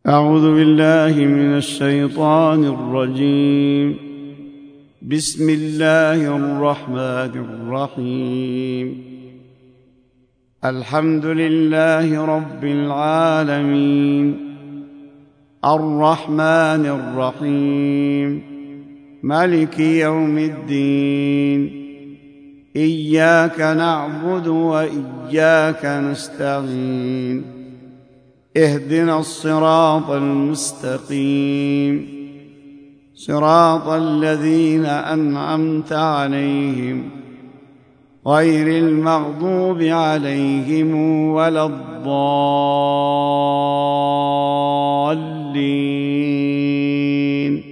أعوذ بالله من الشيطان الرجيم. بسم الله الرحمن الرحيم. الحمد لله رب العالمين، الرحمن الرحيم، مالك يوم الدين. إياك نعبد وإياك نستعين. اهدنا الصراط المستقيم، صراط الذين أنعمت عليهم غير المغضوب عليهم ولا الضالين.